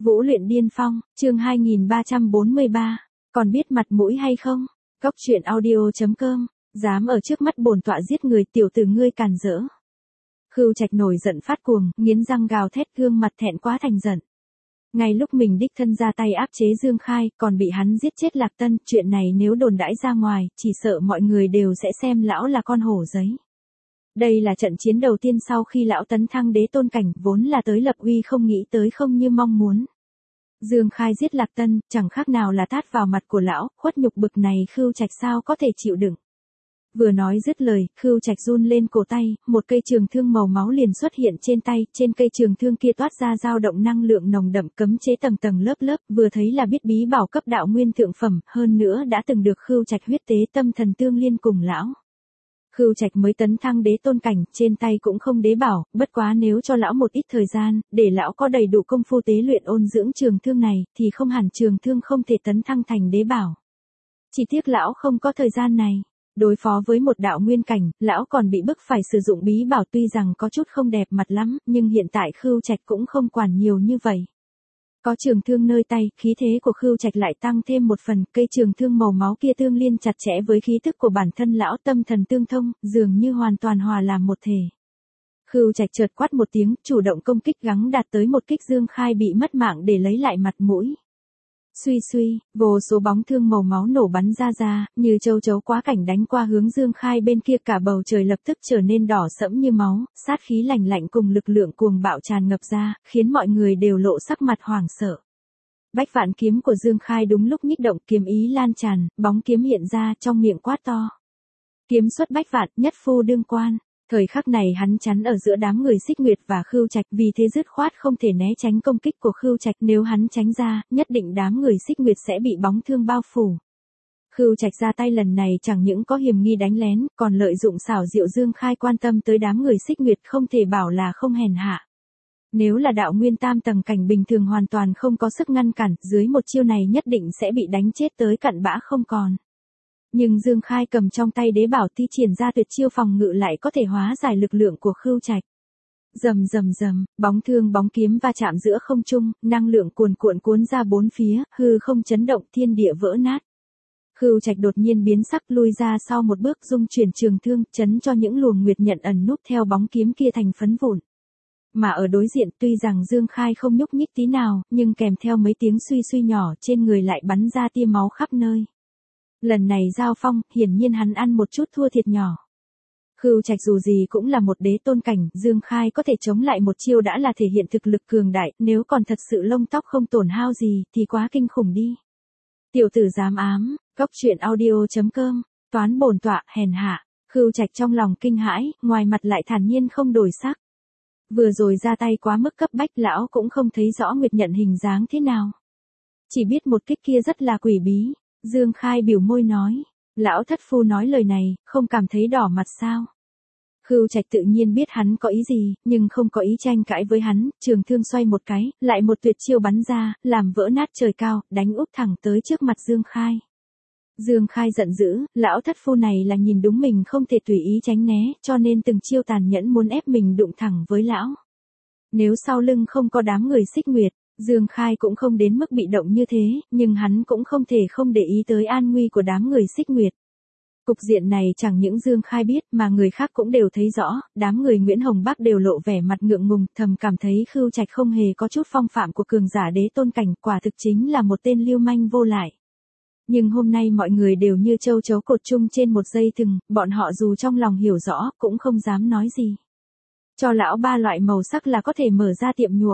Vũ luyện điên phong, chương 2343. Còn biết mặt mũi hay không? Cóc truyện audio.com. Dám ở trước mắt bổn tọa giết người, tiểu tử ngươi càn rỡ. Khưu Trạch nổi giận phát cuồng, nghiến răng gào thét, gương mặt thẹn quá thành giận. Ngay lúc mình đích thân ra tay áp chế Dương Khai, còn bị hắn giết chết Lạc Tân, chuyện này nếu đồn đãi ra ngoài, chỉ sợ mọi người đều sẽ xem lão là con hổ giấy. Đây là trận chiến đầu tiên sau khi lão tấn thăng đế tôn cảnh, vốn là tới lập uy, không nghĩ tới không như mong muốn. Dương Khai giết Lạc Tân, chẳng khác nào là tát vào mặt của lão, khuất nhục bực này Khưu Trạch sao có thể chịu đựng. Vừa nói dứt lời, Khưu Trạch run lên cổ tay, một cây trường thương màu máu liền xuất hiện trên tay, trên cây trường thương kia toát ra dao động năng lượng nồng đậm, cấm chế tầng tầng lớp lớp, vừa thấy là biết bí bảo cấp đạo nguyên thượng phẩm, hơn nữa đã từng được Khưu Trạch huyết tế tâm thần tương liên cùng lão. Khưu Trạch mới tấn thăng đế tôn cảnh, trên tay cũng không đế bảo, bất quá nếu cho lão một ít thời gian, để lão có đầy đủ công phu tế luyện ôn dưỡng trường thương này, thì không hẳn trường thương không thể tấn thăng thành đế bảo. Chỉ tiếc lão không có thời gian này. Đối phó với một đạo nguyên cảnh, lão còn bị bức phải sử dụng bí bảo, tuy rằng có chút không đẹp mặt lắm, nhưng hiện tại Khưu Trạch cũng không quản nhiều như vậy. Có trường thương nơi tay, khí thế của Khưu Trạch lại tăng thêm một phần, cây trường thương màu máu kia tương liên chặt chẽ với khí thức của bản thân lão, tâm thần tương thông, dường như hoàn toàn hòa làm một thể. Khưu Trạch chợt quát một tiếng, chủ động công kích, gắng đạt tới một kích. Dương Khai bị mất mạng để lấy lại mặt mũi. Suy suy, vô số bóng thương màu máu nổ bắn ra, như châu chấu quá cảnh đánh qua hướng Dương Khai bên kia, cả bầu trời lập tức trở nên đỏ sẫm như máu, sát khí lạnh lạnh cùng lực lượng cuồng bạo tràn ngập ra, khiến mọi người đều lộ sắc mặt hoảng sợ. Bách vạn kiếm của Dương Khai đúng lúc nhích động, kiếm ý lan tràn, bóng kiếm hiện ra, trong miệng quát to. Kiếm xuất bách vạn, nhất phu đương quan. Thời khắc này hắn chắn ở giữa đám người Xích Nguyệt và Khưu Trạch, vì thế dứt khoát không thể né tránh công kích của Khưu Trạch, nếu hắn tránh ra, nhất định đám người Xích Nguyệt sẽ bị bóng thương bao phủ. Khưu Trạch ra tay lần này chẳng những có hiểm nghi đánh lén, còn lợi dụng xảo diệu. Dương Khai quan tâm tới đám người Xích Nguyệt, không thể bảo là không hèn hạ. Nếu là đạo nguyên tam tầng cảnh bình thường hoàn toàn không có sức ngăn cản, dưới một chiêu này nhất định sẽ bị đánh chết tới cặn bã không còn. Nhưng Dương Khai cầm trong tay đế bảo thi triển ra tuyệt chiêu phòng ngự lại có thể hóa giải lực lượng của Khưu Trạch. Rầm rầm rầm, bóng thương bóng kiếm va chạm giữa không trung, năng lượng cuồn cuộn cuốn ra bốn phía, hư không chấn động, thiên địa vỡ nát. Khưu Trạch đột nhiên biến sắc, lui ra sau một bước, dung chuyển trường thương, chấn cho những luồng nguyệt nhận ẩn núp theo bóng kiếm kia thành phấn vụn. Mà ở đối diện, tuy rằng Dương Khai không nhúc nhích tí nào, nhưng kèm theo mấy tiếng suy suy nhỏ, trên người lại bắn ra tia máu khắp nơi. Lần này giao phong, hiển nhiên hắn ăn một chút thua thiệt nhỏ. Khưu Trạch dù gì cũng là một đế tôn cảnh, Dương Khai có thể chống lại một chiêu đã là thể hiện thực lực cường đại, nếu còn thật sự lông tóc không tổn hao gì, thì quá kinh khủng đi. Tiểu tử dám ám, cóc truyện audio.com, toán bổn tọa, hèn hạ. Khưu Trạch trong lòng kinh hãi, ngoài mặt lại thản nhiên không đổi sắc. Vừa rồi ra tay quá mức cấp bách, lão cũng không thấy rõ nguyệt nhận hình dáng thế nào. Chỉ biết một kích kia rất là quỷ bí. Dương Khai biểu môi nói, lão thất phu nói lời này, không cảm thấy đỏ mặt sao? Khưu Trạch tự nhiên biết hắn có ý gì, nhưng không có ý tranh cãi với hắn, trường thương xoay một cái, lại một tuyệt chiêu bắn ra, làm vỡ nát trời cao, đánh úp thẳng tới trước mặt Dương Khai. Dương Khai giận dữ, lão thất phu này là nhìn đúng mình không thể tùy ý tránh né, cho nên từng chiêu tàn nhẫn muốn ép mình đụng thẳng với lão. Nếu sau lưng không có đám người Xích Nguyệt, Dương Khai cũng không đến mức bị động như thế, nhưng hắn cũng không thể không để ý tới an nguy của đám người Xích Nguyệt. Cục diện này chẳng những Dương Khai biết mà người khác cũng đều thấy rõ, đám người Nguyễn Hồng Bắc đều lộ vẻ mặt ngượng ngùng, thầm cảm thấy Khưu Trạch không hề có chút phong phạm của cường giả đế tôn cảnh, quả thực chính là một tên lưu manh vô lại. Nhưng hôm nay mọi người đều như châu chấu cột chung trên một dây thừng, bọn họ dù trong lòng hiểu rõ, cũng không dám nói gì. Cho lão ba loại màu sắc là có thể mở ra tiệm nhuộm.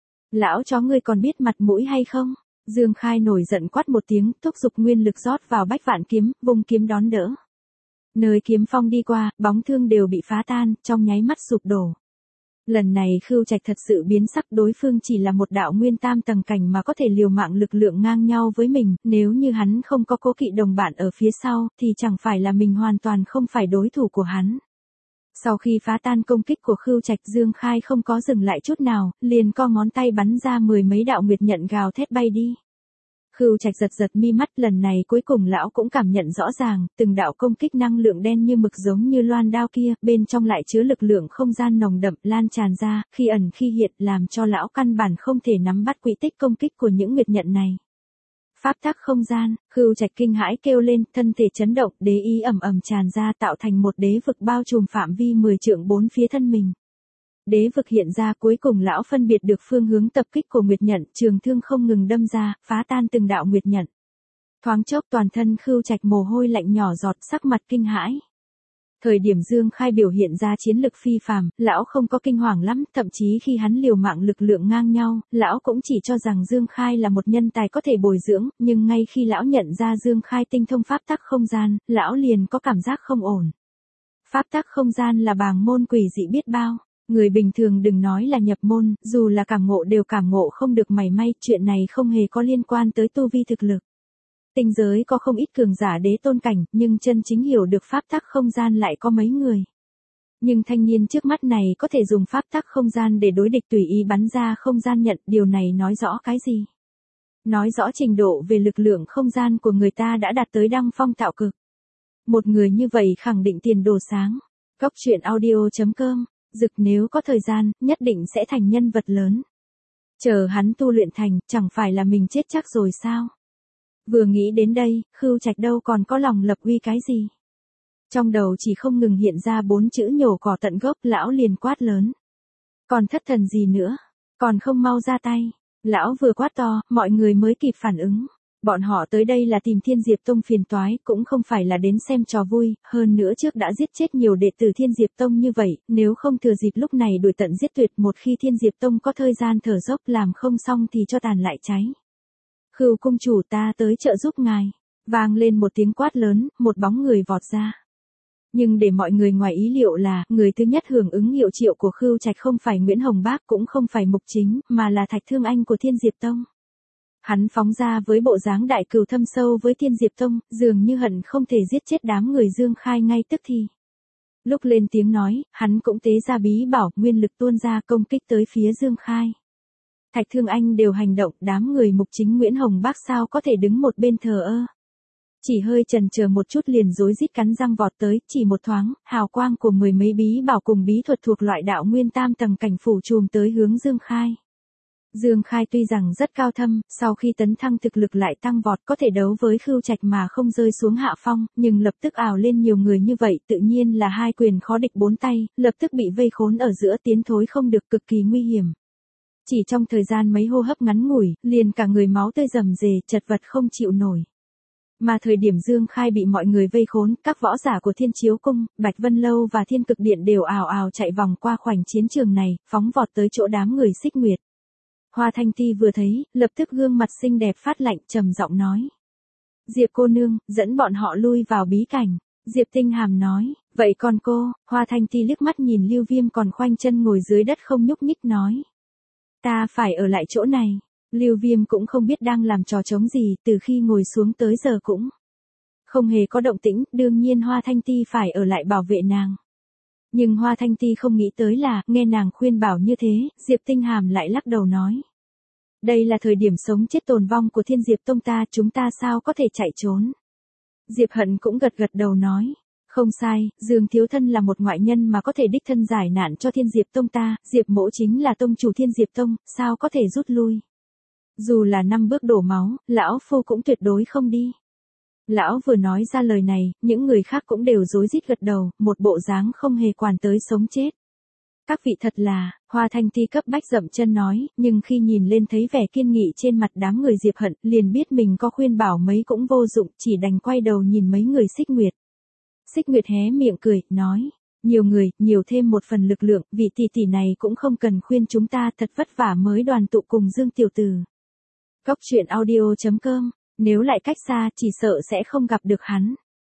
Lão chó ngươi còn biết mặt mũi hay không? Dương Khai nổi giận quát một tiếng, thúc giục nguyên lực rót vào bách vạn kiếm, vùng kiếm đón đỡ. Nơi kiếm phong đi qua, bóng thương đều bị phá tan, trong nháy mắt sụp đổ. Lần này Khưu Trạch thật sự biến sắc, đối phương chỉ là một đạo nguyên tam tầng cảnh mà có thể liều mạng lực lượng ngang nhau với mình, nếu như hắn không có cố kỵ đồng bạn ở phía sau, thì chẳng phải là mình hoàn toàn không phải đối thủ của hắn. Sau khi phá tan công kích của Khưu Trạch, Dương Khai không có dừng lại chút nào, liền co ngón tay bắn ra 10 mấy đạo nguyệt nhận gào thét bay đi. Khưu Trạch giật giật mi mắt, lần này cuối cùng lão cũng cảm nhận rõ ràng, từng đạo công kích năng lượng đen như mực giống như loan đao kia, bên trong lại chứa lực lượng không gian nồng đậm lan tràn ra, khi ẩn khi hiện làm cho lão căn bản không thể nắm bắt quỹ tích công kích của những nguyệt nhận này. Pháp tắc không gian, Khưu Trạch kinh hãi kêu lên, thân thể chấn động, đế ý ầm ầm tràn ra tạo thành một đế vực bao trùm phạm vi 10 trượng bốn phía thân mình. Đế vực hiện ra, cuối cùng lão phân biệt được phương hướng tập kích của nguyệt nhận, trường thương không ngừng đâm ra, phá tan từng đạo nguyệt nhận. Thoáng chốc toàn thân Khưu Trạch mồ hôi lạnh nhỏ giọt, sắc mặt kinh hãi. Thời điểm Dương Khai biểu hiện ra chiến lực phi phàm, lão không có kinh hoàng lắm, thậm chí khi hắn liều mạng lực lượng ngang nhau, lão cũng chỉ cho rằng Dương Khai là một nhân tài có thể bồi dưỡng, nhưng ngay khi lão nhận ra Dương Khai tinh thông pháp tắc không gian, lão liền có cảm giác không ổn. Pháp tắc không gian là bàng môn quỷ dị biết bao. Người bình thường đừng nói là nhập môn, dù là cảm ngộ đều cảm ngộ không được mảy may, chuyện này không hề có liên quan tới tu vi thực lực. Tinh giới có không ít cường giả đế tôn cảnh, nhưng chân chính hiểu được pháp tắc không gian lại có mấy người. Nhưng thanh niên trước mắt này có thể dùng pháp tắc không gian để đối địch tùy ý bắn ra không gian nhận, điều này nói rõ cái gì? Nói rõ trình độ về lực lượng không gian của người ta đã đạt tới đăng phong tạo cực. Một người như vậy khẳng định tiền đồ sáng. Góc truyện audio.com. Dực nếu có thời gian, nhất định sẽ thành nhân vật lớn. Chờ hắn tu luyện thành, chẳng phải là mình chết chắc rồi sao? Vừa nghĩ đến đây, Khưu Trạch đâu còn có lòng lập uy cái gì. Trong đầu chỉ không ngừng hiện ra 4 chữ nhổ cỏ tận gốc, lão liền quát lớn. Còn thất thần gì nữa? Còn không mau ra tay. Lão vừa quát to, mọi người mới kịp phản ứng. Bọn họ tới đây là tìm Thiên Diệp Tông phiền toái, cũng không phải là đến xem trò vui, hơn nữa trước đã giết chết nhiều đệ tử Thiên Diệp Tông như vậy, nếu không thừa dịp lúc này đuổi tận giết tuyệt, một khi Thiên Diệp Tông có thời gian thở dốc làm không xong thì cho tàn lại cháy. Khưu cung chủ, ta tới trợ giúp ngài. Vang lên một tiếng quát lớn, một bóng người vọt ra. Nhưng để mọi người ngoài ý liệu là, người thứ nhất hưởng ứng hiệu triệu của Khưu Trạch không phải Nguyễn Hồng Bác, cũng không phải Mục Chính, mà là Thạch Thương Anh của Thiên Diệp Tông. Hắn phóng ra với bộ dáng đại cừu thâm sâu với Thiên Diệp Tông, dường như hận không thể giết chết đám người Dương Khai ngay tức thì. Lúc lên tiếng nói, hắn cũng tế ra bí bảo, nguyên lực tuôn ra công kích tới phía Dương Khai. Thạch Thương Anh đều hành động, đám người Mục Chính Nguyễn Hồng Bác sao có thể đứng một bên thờ ơ. Chỉ hơi chần chờ một chút liền rối rít cắn răng vọt tới, chỉ một thoáng, hào quang của mười mấy bí bảo cùng bí thuật thuộc loại đạo nguyên tam tầng cảnh phủ trùm tới hướng Dương Khai. Dương Khai tuy rằng rất cao thâm, sau khi tấn thăng thực lực lại tăng vọt, có thể đấu với Khưu Trạch mà không rơi xuống hạ phong, nhưng lập tức ảo lên nhiều người như vậy tự nhiên là hai quyền khó địch bốn tay, lập tức bị vây khốn ở giữa, tiến thối không được, cực kỳ nguy hiểm. Chỉ trong thời gian mấy hô hấp ngắn ngủi, liền cả người máu tươi rầm rề, chật vật không chịu nổi. Mà thời điểm Dương Khai bị mọi người vây khốn, các võ giả của Thiên Chiếu Cung, Bạch Vân Lâu và Thiên Cực Điện đều ào ào chạy vòng qua khoảnh chiến trường này, phóng vọt tới chỗ đám người Xích Nguyệt. Hoa Thanh Ti vừa thấy, lập tức gương mặt xinh đẹp phát lạnh, trầm giọng nói. Diệp cô nương, dẫn bọn họ lui vào bí cảnh. Diệp Tinh Hàm nói, vậy còn cô? Hoa Thanh Ti liếc mắt nhìn Lưu Viêm còn khoanh chân ngồi dưới đất không nhúc nhích nói. Ta phải ở lại chỗ này. Lưu Viêm cũng không biết đang làm trò trống gì, từ khi ngồi xuống tới giờ cũng không hề có động tĩnh, đương nhiên Hoa Thanh Ti phải ở lại bảo vệ nàng. Nhưng Hoa Thanh Ti không nghĩ tới là, nghe nàng khuyên bảo như thế, Diệp Tinh Hàm lại lắc đầu nói. Đây là thời điểm sống chết tồn vong của Thiên Diệp Tông ta, chúng ta sao có thể chạy trốn. Diệp Hận cũng gật gật đầu nói. Không sai, Dương Thiếu Thân là một ngoại nhân mà có thể đích thân giải nạn cho Thiên Diệp Tông ta, Diệp Mỗ chính là tông chủ Thiên Diệp Tông, sao có thể rút lui. Dù là 5 bước đổ máu, lão phu cũng tuyệt đối không đi. Lão vừa nói ra lời này, những người khác cũng đều rối rít gật đầu, một bộ dáng không hề quản tới sống chết. Các vị thật là, Hoa Thanh Ti cấp bách dậm chân nói, nhưng khi nhìn lên thấy vẻ kiên nghị trên mặt đám người Diệp Hận, liền biết mình có khuyên bảo mấy cũng vô dụng, chỉ đành quay đầu nhìn mấy người Xích Nguyệt. Xích Nguyệt hé miệng cười, nói, nhiều người, nhiều thêm một phần lực lượng, vị tỷ tỷ này cũng không cần khuyên chúng ta, thật vất vả mới đoàn tụ cùng Dương tiểu tử. Góc truyện audio.com, nếu lại cách xa, chỉ sợ sẽ không gặp được hắn.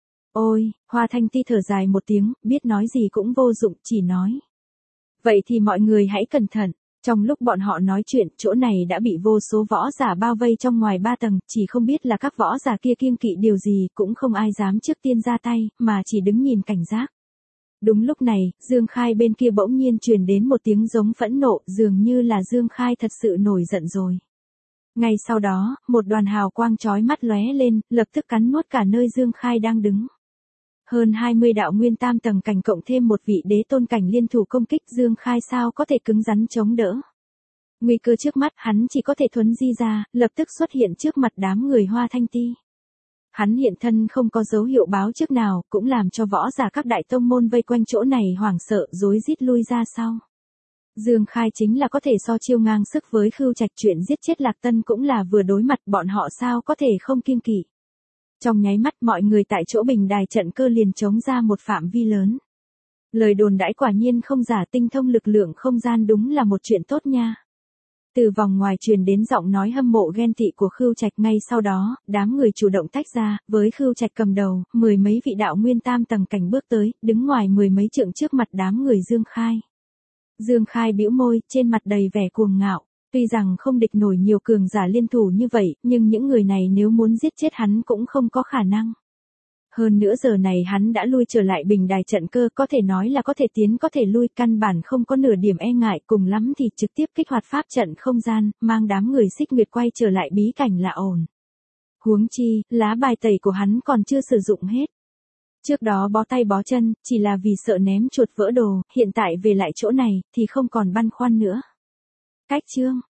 Ôi, Hoa Thanh Ti thở dài một tiếng, biết nói gì cũng vô dụng, chỉ nói. Vậy thì mọi người hãy cẩn thận. Trong lúc bọn họ nói chuyện, chỗ này đã bị vô số võ giả bao vây trong ngoài 3 tầng, chỉ không biết là các võ giả kia kiêng kỵ điều gì, cũng không ai dám trước tiên ra tay, mà chỉ đứng nhìn cảnh giác. Đúng lúc này, Dương Khai bên kia bỗng nhiên truyền đến một tiếng giống phẫn nộ, dường như là Dương Khai thật sự nổi giận rồi. Ngay sau đó, một đoàn hào quang chói mắt lóe lên, lập tức cắn nuốt cả nơi Dương Khai đang đứng. Hơn 20 đạo nguyên tam tầng cảnh cộng thêm một vị đế tôn cảnh liên thủ công kích, Dương Khai sao có thể cứng rắn chống đỡ. Nguy cơ trước mắt, hắn chỉ có thể thuấn di ra, lập tức xuất hiện trước mặt đám người Hoa Thanh Ti. Hắn hiện thân không có dấu hiệu báo trước nào, cũng làm cho võ giả các đại tông môn vây quanh chỗ này hoảng sợ, rối rít lui ra sau. Dương Khai chính là có thể so chiêu ngang sức với Khưu Trạch, chuyện giết chết Lạc Tân cũng là vừa đối mặt, bọn họ sao có thể không kiêng kỵ. Trong nháy mắt mọi người tại chỗ bình đài trận cơ liền chống ra một phạm vi lớn. Lời đồn đãi quả nhiên không giả, tinh thông lực lượng không gian đúng là một chuyện tốt nha. Từ vòng ngoài truyền đến giọng nói hâm mộ ghen tị của Khưu Trạch, ngay sau đó, đám người chủ động tách ra, với Khưu Trạch cầm đầu, mười mấy vị đạo nguyên tam tầng cảnh bước tới, đứng ngoài mười mấy trượng trước mặt đám người Dương Khai. Dương Khai bĩu môi, trên mặt đầy vẻ cuồng ngạo. Tuy rằng không địch nổi nhiều cường giả liên thủ như vậy, nhưng những người này nếu muốn giết chết hắn cũng không có khả năng. Hơn nữa giờ này hắn đã lui trở lại bình đài trận cơ, có thể nói là có thể tiến có thể lui, căn bản không có nửa điểm e ngại, cùng lắm thì trực tiếp kích hoạt pháp trận không gian, mang đám người Xích Nguyệt quay trở lại bí cảnh là ổn. Huống chi, lá bài tẩy của hắn còn chưa sử dụng hết. Trước đó bó tay bó chân, chỉ là vì sợ ném chuột vỡ đồ, hiện tại về lại chỗ này, thì không còn băn khoăn nữa. Cách chương